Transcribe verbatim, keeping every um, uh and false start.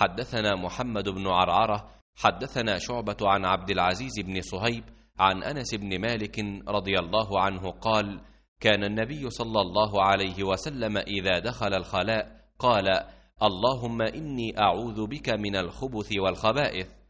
حدثنا محمد بن عرعرة حدثنا شعبة عن عبد العزيز بن صهيب عن أنس بن مالك رضي الله عنه قال: كان النبي صلى الله عليه وسلم إذا دخل الخلاء قال: اللهم إني أعوذ بك من الخبث والخبائث.